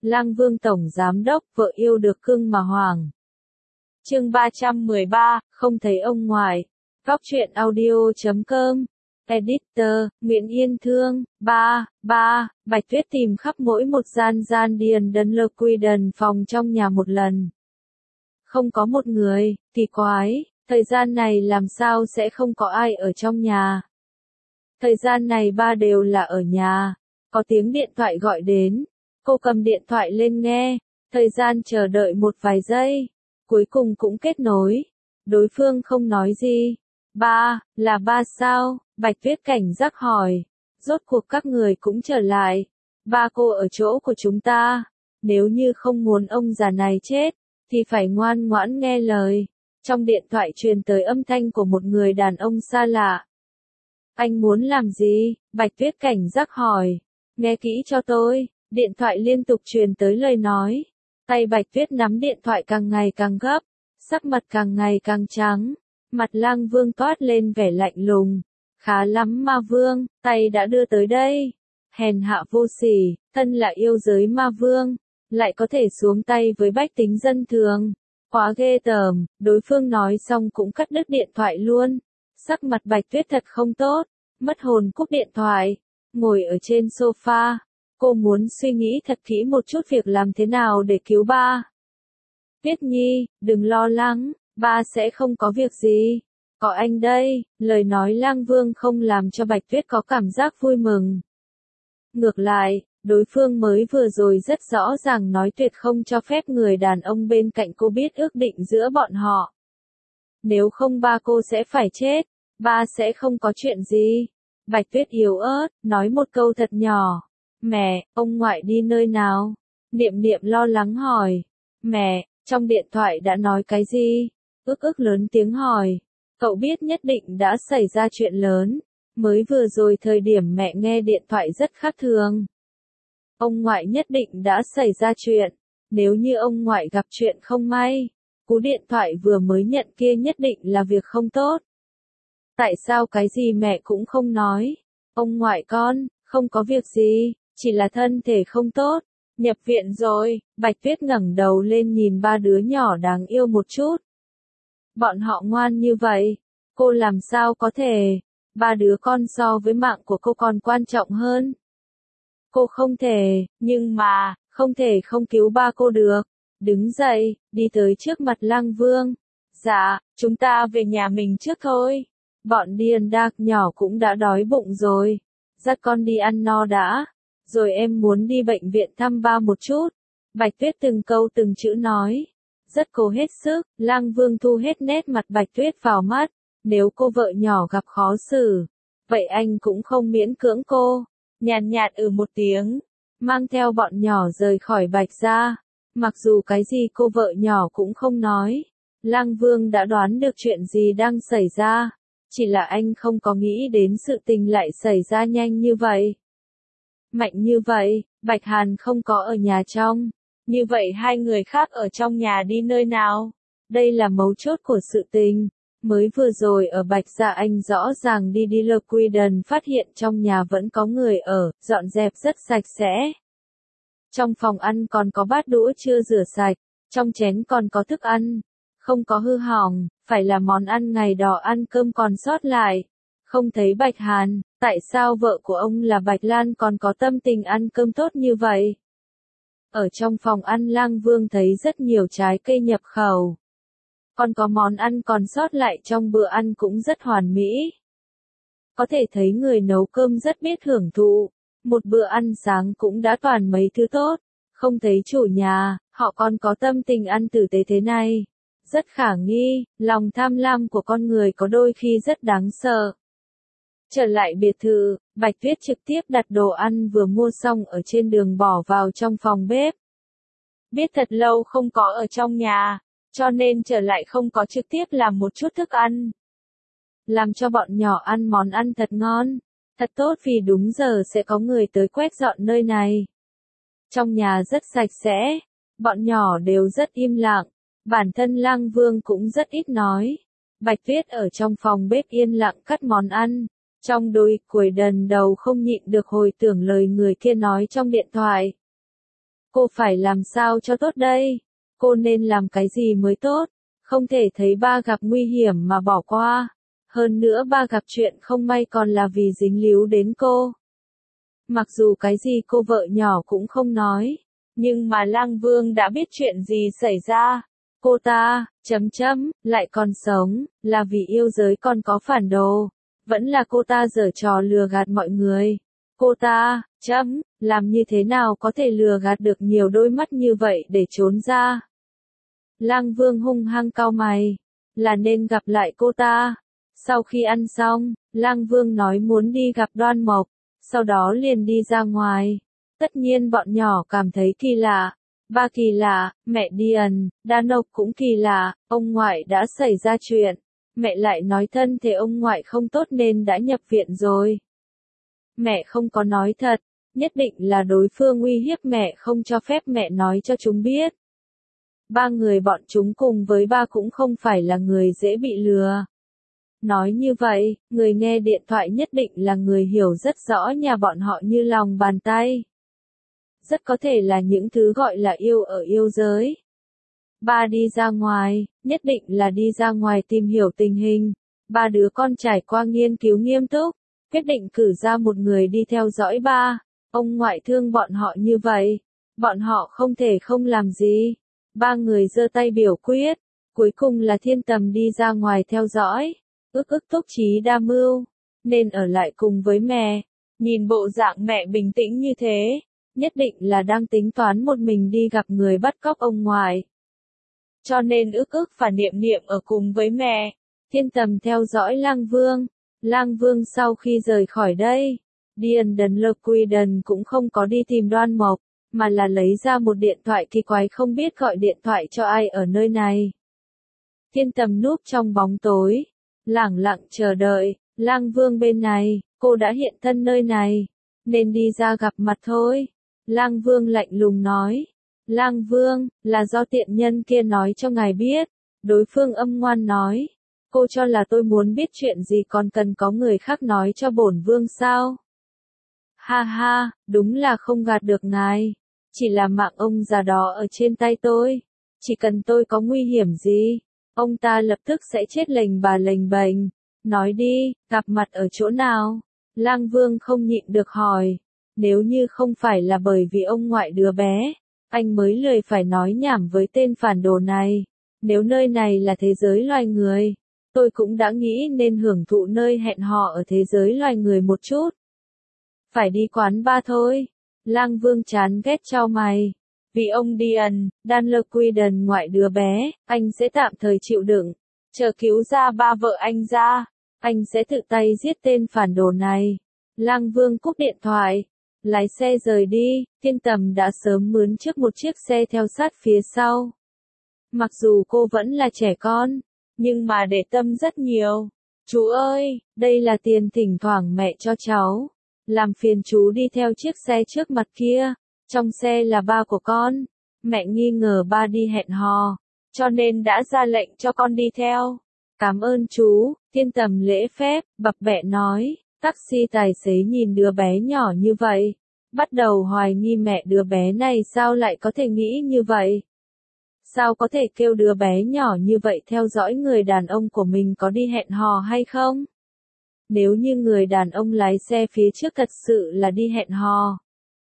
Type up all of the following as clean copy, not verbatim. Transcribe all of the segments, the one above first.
Lang Vương Tổng Giám Đốc, vợ yêu được cưng mà hoàng. Chương 313, không thấy ông ngoại. Góc truyện audio.com. Editor, Nguyễn Yên Thương. 3. Bạch Tuyết tìm khắp mỗi một gian điền đần lơ quy đần phòng trong nhà một lần. Không có một người, kỳ quái, thời gian này làm sao sẽ không có ai ở trong nhà. Thời gian này ba đều là ở nhà, có tiếng điện thoại gọi đến, cô cầm điện thoại lên nghe, thời gian chờ đợi một vài giây, cuối cùng cũng kết nối, đối phương không nói gì. Ba, là ba sao? Bạch Tuyết cảnh giác hỏi, rốt cuộc các người cũng trở lại, ba cô ở chỗ của chúng ta, nếu như không muốn ông già này chết, thì phải ngoan ngoãn nghe lời. Trong điện thoại truyền tới âm thanh của một người đàn ông xa lạ. Anh muốn làm gì? Bạch Tuyết cảnh giác hỏi. Nghe kỹ cho tôi. Điện thoại liên tục truyền tới lời nói. Tay Bạch Tuyết nắm điện thoại càng ngày càng gấp, sắc mặt càng ngày càng trắng. Mặt Lang Vương toát lên vẻ lạnh lùng. Khá lắm ma vương, tay đã đưa tới đây. Hèn hạ vô sỉ, thân là yêu giới ma vương, lại có thể xuống tay với bách tính dân thường. Quá ghê tởm, đối phương nói xong cũng cắt đứt điện thoại luôn. Sắc mặt Bạch Tuyết thật không tốt, mất hồn cúp điện thoại, ngồi ở trên sofa. Cô muốn suy nghĩ thật kỹ một chút việc làm thế nào để cứu ba. Tuyết Nhi, đừng lo lắng, ba sẽ không có việc gì. Có anh đây, lời nói Lang Vương không làm cho Bạch Tuyết có cảm giác vui mừng. Ngược lại, đối phương mới vừa rồi rất rõ ràng nói tuyệt không cho phép người đàn ông bên cạnh cô biết ước định giữa bọn họ. Nếu không ba cô sẽ phải chết, ba sẽ không có chuyện gì. Bạch Tuyết yếu ớt, nói một câu thật nhỏ. Mẹ, ông ngoại đi nơi nào? Niệm Niệm lo lắng hỏi. Mẹ, trong điện thoại đã nói cái gì? Ức lớn tiếng hỏi. Cậu biết nhất định đã xảy ra chuyện lớn. Mới vừa rồi thời điểm mẹ nghe điện thoại rất khác thường. Ông ngoại nhất định đã xảy ra chuyện. Nếu như ông ngoại gặp chuyện không may, cú điện thoại vừa mới nhận kia nhất định là việc không tốt. Tại sao cái gì mẹ cũng không nói? Ông ngoại con, không có việc gì, chỉ là thân thể không tốt. Nhập viện rồi. Bạch Tuyết ngẩng đầu lên nhìn ba đứa nhỏ đáng yêu một chút. Bọn họ ngoan như vậy, cô làm sao có thể? Ba đứa con so với mạng của cô còn quan trọng hơn. Cô không thể, nhưng mà, không thể không cứu ba cô được. Đứng dậy, đi tới trước mặt Lang Vương. Dạ, chúng ta về nhà mình trước thôi. Bọn điên đạc nhỏ cũng đã đói bụng rồi. Dắt con đi ăn no đã. Rồi em muốn đi bệnh viện thăm ba một chút. Bạch Tuyết từng câu từng chữ nói. Rất cố hết sức, Lang Vương thu hết nét mặt Bạch Tuyết vào mắt. Nếu cô vợ nhỏ gặp khó xử, vậy anh cũng không miễn cưỡng cô. Nhàn nhạt một tiếng, mang theo bọn nhỏ rời khỏi Bạch gia. Mặc dù cái gì cô vợ nhỏ cũng không nói, Lang Vương đã đoán được chuyện gì đang xảy ra. Chỉ là anh không có nghĩ đến sự tình lại xảy ra nhanh như vậy. Mạnh như vậy, Bạch Hàn không có ở nhà trong. Như vậy hai người khác ở trong nhà đi nơi nào? Đây là mấu chốt của sự tình. Mới vừa rồi ở Bạch gia anh rõ ràng đi Lơ Quy Đần phát hiện trong nhà vẫn có người ở, dọn dẹp rất sạch sẽ. Trong phòng ăn còn có bát đũa chưa rửa sạch, trong chén còn có thức ăn, không có hư hỏng, phải là món ăn ngày đó ăn cơm còn sót lại. Không thấy Bạch Hàn, tại sao vợ của ông là Bạch Lan còn có tâm tình ăn cơm tốt như vậy? Ở trong phòng ăn Lang Vương thấy rất nhiều trái cây nhập khẩu. Còn có món ăn còn sót lại trong bữa ăn cũng rất hoàn mỹ. Có thể thấy người nấu cơm rất biết hưởng thụ. Một bữa ăn sáng cũng đã toàn mấy thứ tốt. Không thấy chủ nhà, họ còn có tâm tình ăn tử tế thế này. Rất khả nghi, lòng tham lam của con người có đôi khi rất đáng sợ. Trở lại biệt thự, Bạch Tuyết trực tiếp đặt đồ ăn vừa mua xong ở trên đường bỏ vào trong phòng bếp. Biết thật lâu không có ở trong nhà, cho nên trở lại không có trực tiếp làm một chút thức ăn. Làm cho bọn nhỏ ăn món ăn thật ngon, thật tốt vì đúng giờ sẽ có người tới quét dọn nơi này. Trong nhà rất sạch sẽ, bọn nhỏ đều rất im lặng, bản thân Lang Vương cũng rất ít nói. Bạch Tuyết ở trong phòng bếp yên lặng cắt món ăn, trong đôi cuối đần đầu không nhịn được hồi tưởng lời người kia nói trong điện thoại. Cô phải làm sao cho tốt đây? Cô nên làm cái gì mới tốt? Không thể thấy ba gặp nguy hiểm mà bỏ qua. Hơn nữa ba gặp chuyện không may còn là vì dính líu đến cô. Mặc dù cái gì cô vợ nhỏ cũng không nói, nhưng mà Lang Vương đã biết chuyện gì xảy ra. Cô ta, lại còn sống, là vì yêu giới còn có phản đồ. Vẫn là cô ta giở trò lừa gạt mọi người. Cô ta, làm như thế nào có thể lừa gạt được nhiều đôi mắt như vậy để trốn ra. Lang Vương hung hăng cau mày, là nên gặp lại cô ta. Sau khi ăn xong, Lang Vương nói muốn đi gặp Đoan Mộc, sau đó liền đi ra ngoài. Tất nhiên bọn nhỏ cảm thấy kỳ lạ. Ba kỳ lạ, mẹ điền, đàn ộc cũng kỳ lạ, ông ngoại đã xảy ra chuyện. Mẹ lại nói thân thể ông ngoại không tốt nên đã nhập viện rồi. Mẹ không có nói thật, nhất định là đối phương uy hiếp mẹ không cho phép mẹ nói cho chúng biết. Ba người bọn chúng cùng với ba cũng không phải là người dễ bị lừa. Nói như vậy, người nghe điện thoại nhất định là người hiểu rất rõ nhà bọn họ như lòng bàn tay. Rất có thể là những thứ gọi là yêu ở yêu giới. Ba đi ra ngoài, nhất định là đi ra ngoài tìm hiểu tình hình. Ba đứa con trải qua nghiên cứu nghiêm túc, quyết định cử ra một người đi theo dõi ba. Ông ngoại thương bọn họ như vậy, bọn họ không thể không làm gì. Ba người giơ tay biểu quyết, cuối cùng là Thiên Tầm đi ra ngoài theo dõi. Ức Túc Trí đa mưu, nên ở lại cùng với mẹ. Nhìn bộ dạng mẹ bình tĩnh như thế, nhất định là đang tính toán một mình đi gặp người bắt cóc ông ngoại. Cho nên ức và niệm niệm ở cùng với mẹ. Thiên Tầm theo dõi Lang Vương. Lang Vương sau khi rời khỏi đây, Điền Đần Lơ Quy Đần cũng không có đi tìm Đoan Mộc, mà là lấy ra một điện thoại kỳ quái không biết gọi điện thoại cho ai ở nơi này. Thiên Tầm núp trong bóng tối, lẳng lặng chờ đợi. Lang Vương bên này, cô đã hiện thân nơi này, nên đi ra gặp mặt thôi. Lang Vương lạnh lùng nói. Lang Vương, là do tiện nhân kia nói cho ngài biết. Đối phương âm ngoan nói. Cô cho là tôi muốn biết chuyện gì còn cần có người khác nói cho bổn vương sao? Ha ha, đúng là không gạt được ngài. Chỉ là mạng ông già đó ở trên tay tôi. Chỉ cần tôi có nguy hiểm gì, ông ta lập tức sẽ chết lềnh bà lềnh bềnh. Nói đi, gặp mặt ở chỗ nào? Lang Vương không nhịn được hỏi. Nếu như không phải là bởi vì ông ngoại đứa bé, anh mới lười phải nói nhảm với tên phản đồ này. Nếu nơi này là thế giới loài người, tôi cũng đã nghĩ nên hưởng thụ nơi hẹn hò ở thế giới loài người một chút. Phải đi quán ba thôi. Lang Vương chán ghét chau mày. Vì ông Điền, Đan Lơ Quy Đần ngoại đứa bé, anh sẽ tạm thời chịu đựng. Chờ cứu ra ba vợ anh ra, anh sẽ tự tay giết tên phản đồ này. Lang Vương cúp điện thoại, lái xe rời đi. Thiên Tầm đã sớm mướn trước một chiếc xe theo sát phía sau. Mặc dù cô vẫn là trẻ con, nhưng mà để tâm rất nhiều. Chú ơi, đây là tiền thỉnh thoảng mẹ cho cháu. Làm phiền chú đi theo chiếc xe trước mặt kia. Trong xe là ba của con. Mẹ nghi ngờ ba đi hẹn hò, cho nên đã ra lệnh cho con đi theo. Cảm ơn chú. Thiên Tầm lễ phép, bập bẹ nói. Taxi tài xế nhìn đứa bé nhỏ như vậy, bắt đầu hoài nghi mẹ đứa bé này sao lại có thể nghĩ như vậy. Sao có thể kêu đứa bé nhỏ như vậy theo dõi người đàn ông của mình có đi hẹn hò hay không? Nếu như người đàn ông lái xe phía trước thật sự là đi hẹn hò,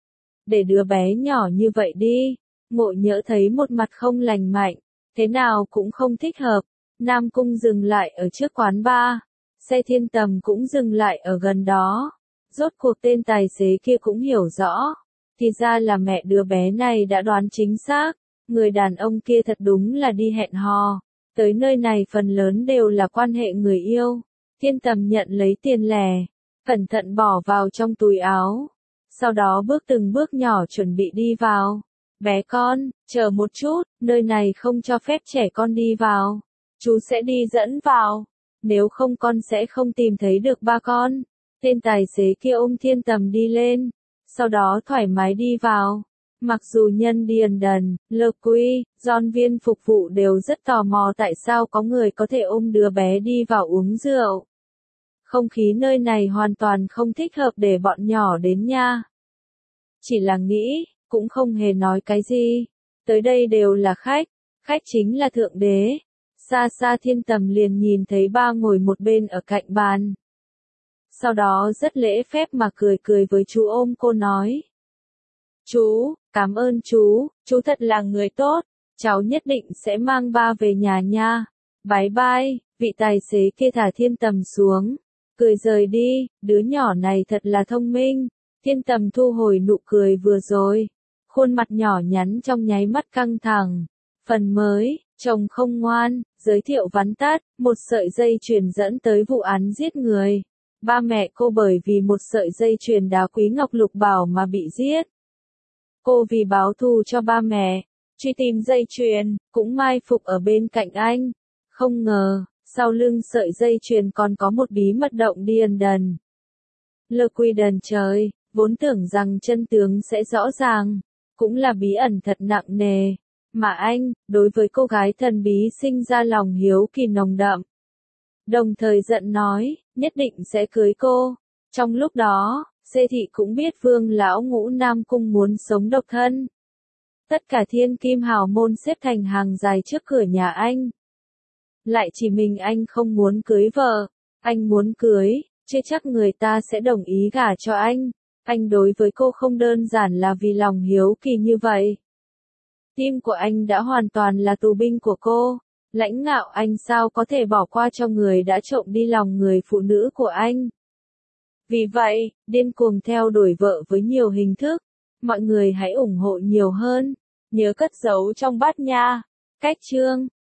để đứa bé nhỏ như vậy đi. Ngộ Nhỡ thấy một mặt không lành mạnh, thế nào cũng không thích hợp. Nam Cung dừng lại ở trước quán bar. Xe Thiên Tầm cũng dừng lại ở gần đó. Rốt cuộc tên tài xế kia cũng hiểu rõ. Thì ra là mẹ đứa bé này đã đoán chính xác. Người đàn ông kia thật đúng là đi hẹn hò. Tới nơi này phần lớn đều là quan hệ người yêu. Thiên Tầm nhận lấy tiền lẻ, cẩn thận bỏ vào trong túi áo. Sau đó bước từng bước nhỏ chuẩn bị đi vào. Bé con, chờ một chút, nơi này không cho phép trẻ con đi vào. Chú sẽ đi dẫn vào. Nếu không con sẽ không tìm thấy được ba con. Tên tài xế kia ôm Thiên Tầm đi lên. Sau đó thoải mái đi vào. Mặc dù nhân Điền Đần, Lơ Quy, John viên phục vụ đều rất tò mò tại sao có người có thể ôm đứa bé đi vào uống rượu. Không khí nơi này hoàn toàn không thích hợp để bọn nhỏ đến nha. Chỉ là nghĩ, cũng không hề nói cái gì. Tới đây đều là khách, khách chính là thượng đế. Xa xa Thiên Tầm liền nhìn thấy ba ngồi một bên ở cạnh bàn. Sau đó rất lễ phép mà cười với chú, ôm cô nói. Chú, cảm ơn chú thật là người tốt, cháu nhất định sẽ mang ba về nhà nha. Bye bye, vị tài xế kia thả Thiên Tầm xuống, cười rời đi, đứa nhỏ này thật là thông minh. Thiên Tầm thu hồi nụ cười vừa rồi, khuôn mặt nhỏ nhắn trong nháy mắt căng thẳng. Phần mới, chồng không ngoan, giới thiệu vắn tắt, một sợi dây chuyền dẫn tới vụ án giết người. Ba mẹ cô bởi vì một sợi dây chuyền đá quý ngọc lục bảo mà bị giết. Cô vì báo thù cho ba mẹ, truy tìm dây chuyền, cũng mai phục ở bên cạnh anh. Không ngờ, sau lưng sợi dây chuyền còn có một bí mật động điền đần. Lơ quy đần trời, vốn tưởng rằng chân tướng sẽ rõ ràng, cũng là bí ẩn thật nặng nề. Mà anh, đối với cô gái thần bí sinh ra lòng hiếu kỳ nồng đậm. Đồng thời giận nói, nhất định sẽ cưới cô. Trong lúc đó, Xê Thị cũng biết Vương lão Ngũ Nam Cung muốn sống độc thân. Tất cả thiên kim hào môn xếp thành hàng dài trước cửa nhà anh. Lại chỉ mình anh không muốn cưới vợ. Anh muốn cưới, chưa chắc người ta sẽ đồng ý gả cho anh. Anh đối với cô không đơn giản là vì lòng hiếu kỳ như vậy. Tim của anh đã hoàn toàn là tù binh của cô. Lãnh ngạo anh sao có thể bỏ qua cho người đã trộm đi lòng người phụ nữ của anh. Vì vậy, điên cuồng theo đuổi vợ với nhiều hình thức. Mọi người hãy ủng hộ nhiều hơn. Nhớ cất giấu trong bát nha. Cách chương